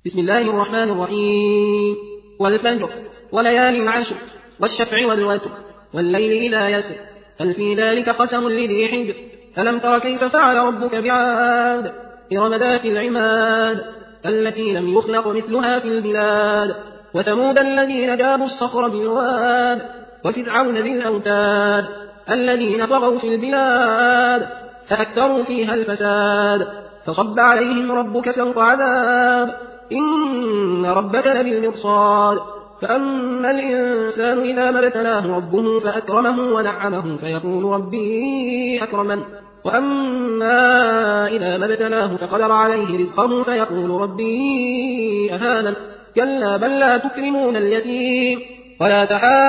بسم الله الرحمن الرحيم والفجر وليال عشر والشفع والوتر والليل إذا يسر هل في ذلك قسم لذي حجر ألم تر كيف فعل ربك بعاد إرم ذات العماد التي لم يخلق مثلها في البلاد وثمود الذين جابوا الصخر بالواد وفرعون ذي الأوتاد الذين طغوا في البلاد فأكثروا فيها الفساد فصب عليهم ربك سوط عذاب إن ربك لبالمرصاد فأما الإنسان إذا ما ابتلاه ربه فأكرمه ونعمه فيقول ربي أكرمن وأما إذا ما ابتلاه فقدر عليه رزقه فيقول ربي أهانن كلا بل لا تكرمون اليتيم ولا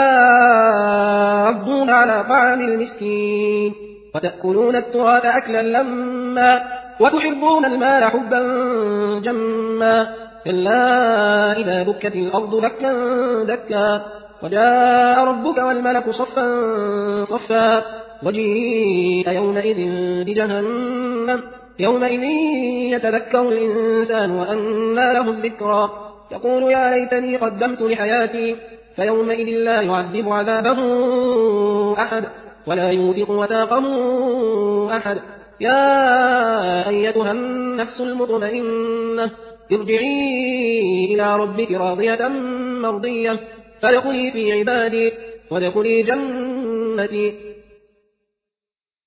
تحاضون على طعام المسكين وتأكلون التراث أكلا لما وتحبون المال حبا جما كلا إذا دكت الأرض دكا دكا وجاء ربك والملك صفا صفا وجيء يومئذ بجهنم يومئذ يتذكر الإنسان وأنى له الذكرى يقول يا ليتني قدمت لحياتي فيومئذ لا يعذب عذابه أحد ولا يوثق وثاقه أحد يا أيتها النفس المطمئنة ارجعي إلى ربك راضية مرضية فادخلي في عبادي وادخلي جنتي